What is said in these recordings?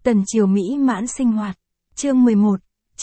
Tần Triều mỹ mãn sinh hoạt. Chương 11.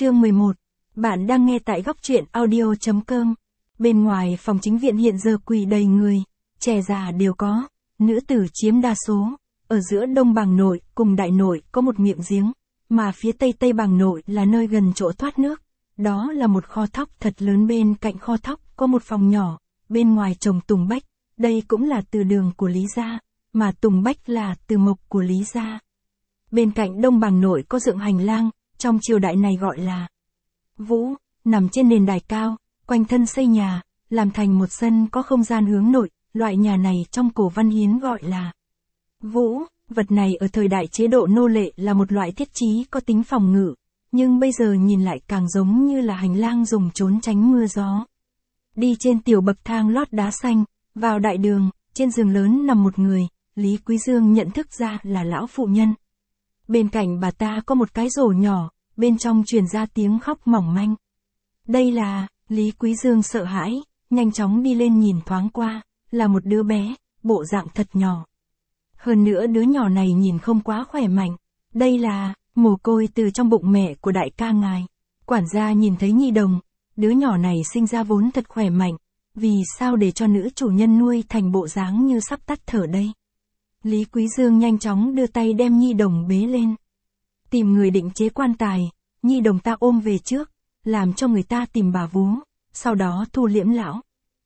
Bạn đang nghe tại góc truyện audio.com. Bên ngoài phòng chính viện hiện giờ quỳ đầy người, trẻ già đều có, nữ tử chiếm đa số. Ở giữa Đông Bàng Nội cùng Đại Nội có một miệng giếng, mà phía Tây Bàng Nội là nơi gần chỗ thoát nước. Đó là một kho thóc thật lớn, bên cạnh kho thóc có một phòng nhỏ, bên ngoài trồng tùng bách. Đây cũng là từ đường của Lý gia, mà tùng bách là từ mộc của Lý gia. Bên cạnh Đông Bàng Nội có dựng hành lang, trong triều đại này gọi là Vũ, nằm trên nền đài cao, quanh thân xây nhà, làm thành một sân có không gian hướng nội. Loại nhà này trong cổ văn hiến gọi là Vũ. Vật này ở thời đại chế độ nô lệ là một loại thiết trí có tính phòng ngự, nhưng bây giờ nhìn lại càng giống như là hành lang dùng trốn tránh mưa gió. Đi trên tiểu bậc thang lót đá xanh, vào đại đường, trên giường lớn nằm một người, Lý Quý Dương nhận thức ra là lão phụ nhân. Bên cạnh bà ta có một cái rổ nhỏ, bên trong truyền ra tiếng khóc mỏng manh. Đây là, Lý Quý Dương sợ hãi, nhanh chóng đi lên nhìn thoáng qua, là một đứa bé, bộ dạng thật nhỏ. Hơn nữa đứa nhỏ này nhìn không quá khỏe mạnh. Đây là, mồ côi từ trong bụng mẹ của đại ca ngài. Quản gia nhìn thấy nhi đồng, đứa nhỏ này sinh ra vốn thật khỏe mạnh. Vì sao để cho nữ chủ nhân nuôi thành bộ dáng như sắp tắt thở đây? Lý Quý Dương nhanh chóng đưa tay đem nhi đồng bế lên. Tìm người định chế quan tài, nhi đồng ta ôm về trước, làm cho người ta tìm bà vú, sau đó thu liễm lão.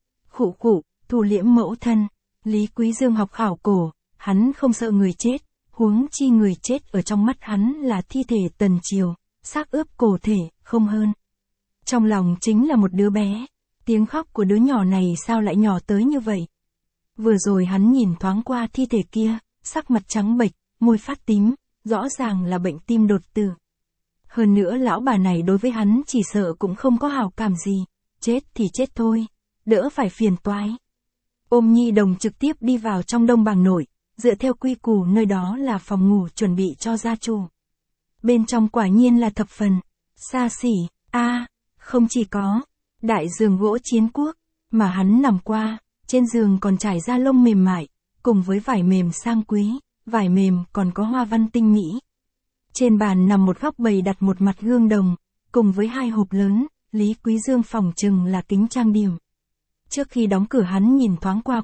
Thu liễm mẫu thân. Lý Quý Dương học khảo cổ, hắn không sợ người chết, huống chi người chết ở trong mắt hắn là thi thể Tần Triều, xác ướp cổ thể, không hơn. Trong lòng chính là một đứa bé, tiếng khóc của đứa nhỏ này sao lại nhỏ tới như vậy? Vừa rồi hắn nhìn thoáng qua thi thể kia, sắc mặt trắng bệch, môi phát tím, rõ ràng là bệnh tim đột tử. Hơn nữa lão bà này đối với hắn chỉ sợ cũng không có hảo cảm gì, chết thì chết thôi, đỡ phải phiền toái. Ôm nhi đồng trực tiếp đi vào trong Đông Bàng Nội, dựa theo quy củ nơi đó là phòng ngủ chuẩn bị cho gia chủ. Bên trong quả nhiên là thập phần xa xỉ, không chỉ có đại giường gỗ chiến quốc, mà hắn nằm qua, trên giường còn trải da lông mềm mại, cùng với vải mềm sang quý, vải mềm còn có hoa văn tinh mỹ. Trên bàn nằm một góc bày đặt một mặt gương đồng, cùng với hai hộp lớn, Lý Quý Dương phỏng chừng là kính trang điểm. Trước khi đóng cửa hắn nhìn thoáng qua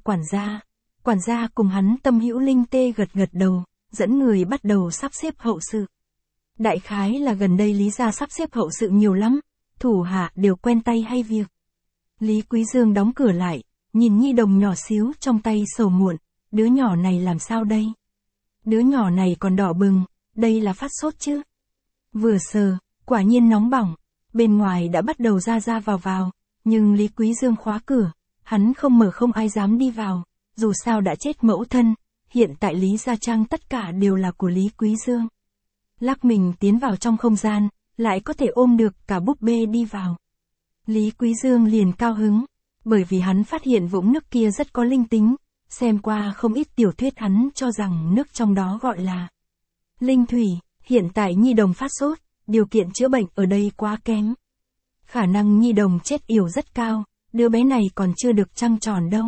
quản gia cùng hắn Tâm Hữu Linh Tê gật đầu, dẫn người bắt đầu sắp xếp hậu sự. Đại khái là gần đây Lý gia sắp xếp hậu sự nhiều lắm, thủ hạ đều quen tay hay việc. Lý Quý Dương đóng cửa lại, nhìn nhi đồng nhỏ xíu trong tay sầu muộn, đứa nhỏ này làm sao đây? Đứa nhỏ này còn đỏ bừng, đây là phát sốt chứ? Vừa sờ, quả nhiên nóng bỏng, bên ngoài đã bắt đầu ra vào, nhưng Lý Quý Dương khóa cửa, hắn không mở, không ai dám đi vào, dù sao đã chết mẫu thân, hiện tại Lý gia trang tất cả đều là của Lý Quý Dương. Lắc mình tiến vào trong không gian, lại có thể ôm được cả búp bê đi vào. Lý Quý Dương liền cao hứng, bởi vì hắn phát hiện vũng nước kia rất có linh tính, xem qua không ít tiểu thuyết hắn cho rằng nước trong đó gọi là linh thủy. Hiện tại nhi đồng phát sốt, điều kiện chữa bệnh ở đây quá kém. Khả năng nhi đồng chết yểu rất cao, đứa bé này còn chưa được trăng tròn đâu.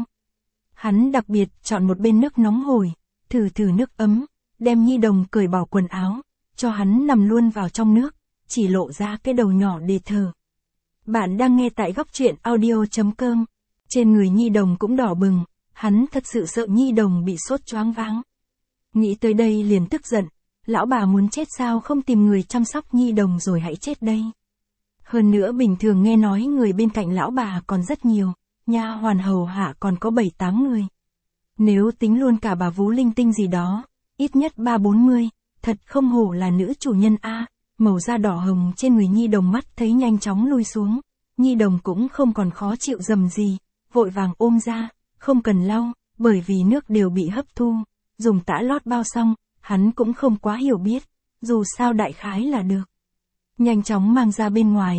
Hắn đặc biệt chọn một bên nước nóng hổi, thử nước ấm, đem nhi đồng cởi bỏ quần áo, cho hắn nằm luôn vào trong nước, chỉ lộ ra cái đầu nhỏ để thở. Bạn đang nghe tại góc truyện audio.com. Trên người nhi đồng cũng đỏ bừng, hắn thật sự sợ nhi đồng bị sốt choáng váng. Nghĩ tới đây liền tức giận, lão bà muốn chết sao không tìm người chăm sóc nhi đồng rồi hãy chết đây. Hơn nữa bình thường nghe nói người bên cạnh lão bà còn rất nhiều, nha hoàn hầu hạ còn có 7-8 người. Nếu tính luôn cả bà vú linh tinh gì đó, ít nhất 30-40, thật không hổ là nữ chủ nhân a. Màu da đỏ hồng trên người nhi đồng mắt thấy nhanh chóng lui xuống, nhi đồng cũng không còn khó chịu dầm gì, vội vàng ôm ra, không cần lau, bởi vì nước đều bị hấp thu, dùng tã lót bao xong, hắn cũng không quá hiểu biết, dù sao đại khái là được. Nhanh chóng mang ra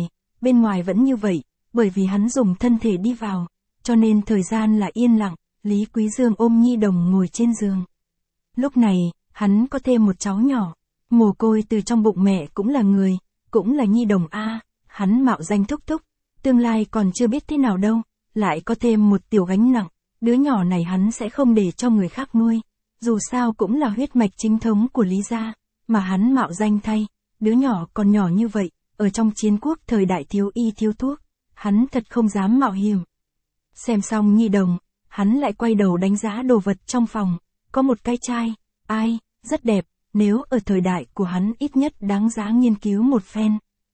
bên ngoài vẫn như vậy, bởi vì hắn dùng thân thể đi vào, cho nên thời gian là yên lặng. Lý Quý Dương ôm nhi đồng ngồi trên giường. Lúc này, hắn có thêm một cháu nhỏ, mồ côi từ trong bụng mẹ cũng là người, cũng là nhi đồng a. Hắn mạo danh thúc, tương lai còn chưa biết thế nào đâu, lại có thêm một tiểu gánh nặng, đứa nhỏ này hắn sẽ không để cho người khác nuôi, dù sao cũng là huyết mạch chính thống của Lý gia, mà hắn mạo danh thay, đứa nhỏ còn nhỏ như vậy, ở trong chiến quốc thời đại thiếu y thiếu thuốc, hắn thật không dám mạo hiểm. Xem xong nhi đồng, hắn lại quay đầu đánh giá đồ vật trong phòng, có một cái chai, ai, rất đẹp, nếu ở thời đại của hắn ít nhất đáng giá nghiên cứu một phen.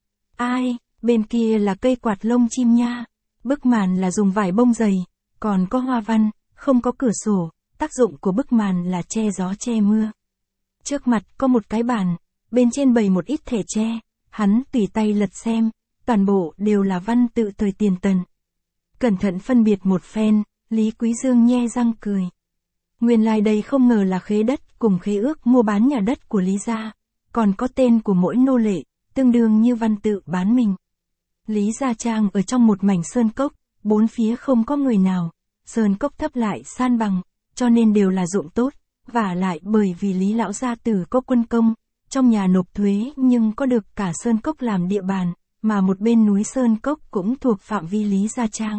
Ai, bên kia là cây quạt lông chim nha, bức màn là dùng vải bông dày, còn có hoa văn, không có cửa sổ, tác dụng của bức màn là che gió che mưa. Trước mặt có một cái bàn, bên trên bày một ít thẻ tre, hắn tùy tay lật xem, toàn bộ đều là văn tự thời tiền Tần. Cẩn thận phân biệt một phen, Lý Quý Dương nhe răng cười. Nguyên lai đây không ngờ là khế đất cùng khế ước mua bán nhà đất của Lý gia, còn có tên của mỗi nô lệ, tương đương như văn tự bán mình. Lý Gia Trang ở trong một mảnh sơn cốc, bốn phía không có người nào, sơn cốc thấp lại san bằng, cho nên đều là ruộng tốt, vả lại bởi vì Lý lão gia tử có quân công, trong nhà nộp thuế nhưng có được cả sơn cốc làm địa bàn, mà một bên núi sơn cốc cũng thuộc phạm vi Lý Gia Trang.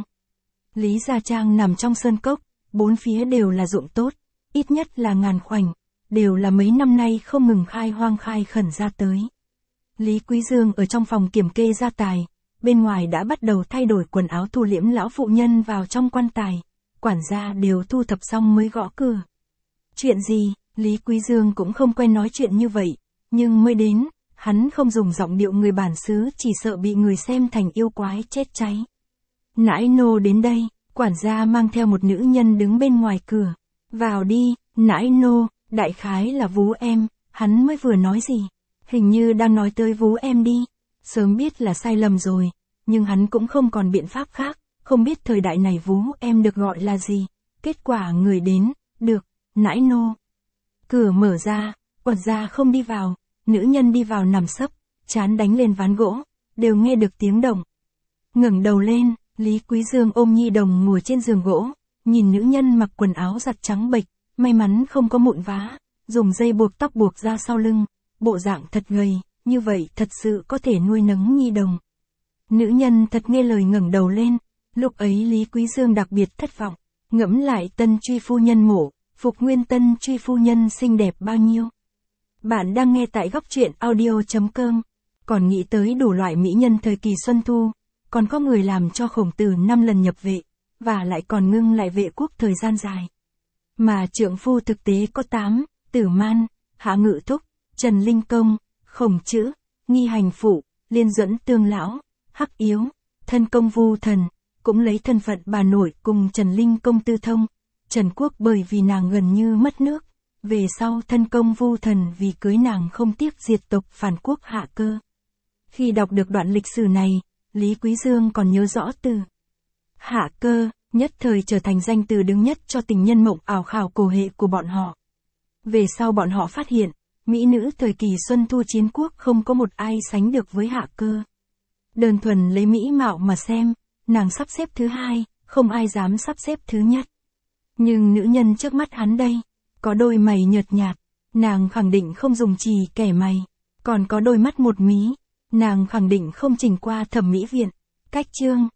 Lý Gia Trang nằm trong sơn cốc, bốn phía đều là ruộng tốt, ít nhất là ngàn khoảnh, đều là mấy năm nay không ngừng khai hoang khai khẩn ra tới. Lý Quý Dương ở trong phòng kiểm kê gia tài, bên ngoài đã bắt đầu thay đổi quần áo thu liễm lão phụ nhân vào trong quan tài, quản gia đều thu thập xong mới gõ cửa. Chuyện gì, Lý Quý Dương cũng không quen nói chuyện như vậy, nhưng mới đến, hắn không dùng giọng điệu người bản xứ chỉ sợ bị người xem thành yêu quái chết cháy. Nãi nô đến đây, quản gia mang theo một nữ nhân đứng bên ngoài cửa. Vào đi, nãi nô, đại khái là Vú em, hắn mới vừa nói gì? Hình như đang nói tới Vú em đi. Sớm biết là sai lầm rồi, nhưng hắn cũng không còn biện pháp khác, không biết thời đại này Vú em được gọi là gì. Kết quả người đến, được, nãi nô. Cửa mở ra, quản gia không đi vào, nữ nhân đi vào nằm sấp, trán đánh lên ván gỗ, đều nghe được tiếng động. Ngẩng đầu lên, Lý Quý Dương ôm nhi đồng ngồi trên giường gỗ, nhìn nữ nhân mặc quần áo giặt trắng bệch, may mắn không có mụn vá, dùng dây buộc tóc buộc ra sau lưng, bộ dạng thật gầy, như vậy thật sự có thể nuôi nấng nhi đồng. Nữ nhân thật nghe lời ngẩng đầu lên, lúc ấy Lý Quý Dương đặc biệt thất vọng, ngẫm lại Tân Truy phu nhân mổ, Phục Nguyên Tân Truy phu nhân xinh đẹp bao nhiêu. Bạn đang nghe tại góc truyện audio.com, còn nghĩ tới đủ loại mỹ nhân thời kỳ Xuân Thu, còn có người làm cho Khổng Tử 5 lần nhập vệ, và lại còn ngưng lại vệ quốc thời gian dài. Mà trượng phu thực tế có 8, Tử Man, Hạ Ngự Thúc, Trần Linh Công, Khổng Chữ, Nghi Hành Phụ, Liên Duẫn Tương Lão, Hắc Yếu, Thân Công Vu Thần, cũng lấy thân phận bà nội cùng Trần Linh Công tư thông. Trần Quốc bởi vì nàng gần như mất nước, về sau Thân Công Vu Thần vì cưới nàng không tiếc diệt tộc phản quốc Hạ Cơ. Khi đọc được đoạn lịch sử này, Lý Quý Dương còn nhớ rõ từ Hạ Cơ, nhất thời trở thành danh từ đứng nhất cho tình nhân mộng ảo khảo cổ hệ của bọn họ. Về sau bọn họ phát hiện, mỹ nữ thời kỳ Xuân Thu chiến quốc không có một ai sánh được với Hạ Cơ. Đơn thuần lấy mỹ mạo mà xem, nàng sắp xếp thứ hai, không ai dám sắp xếp thứ nhất. Nhưng nữ nhân trước mắt hắn đây, có đôi mày nhợt nhạt, nàng khẳng định không dùng chì kẻ mày, còn có đôi mắt một mí, nàng khẳng định không chỉnh qua thẩm mỹ viện. Cách chương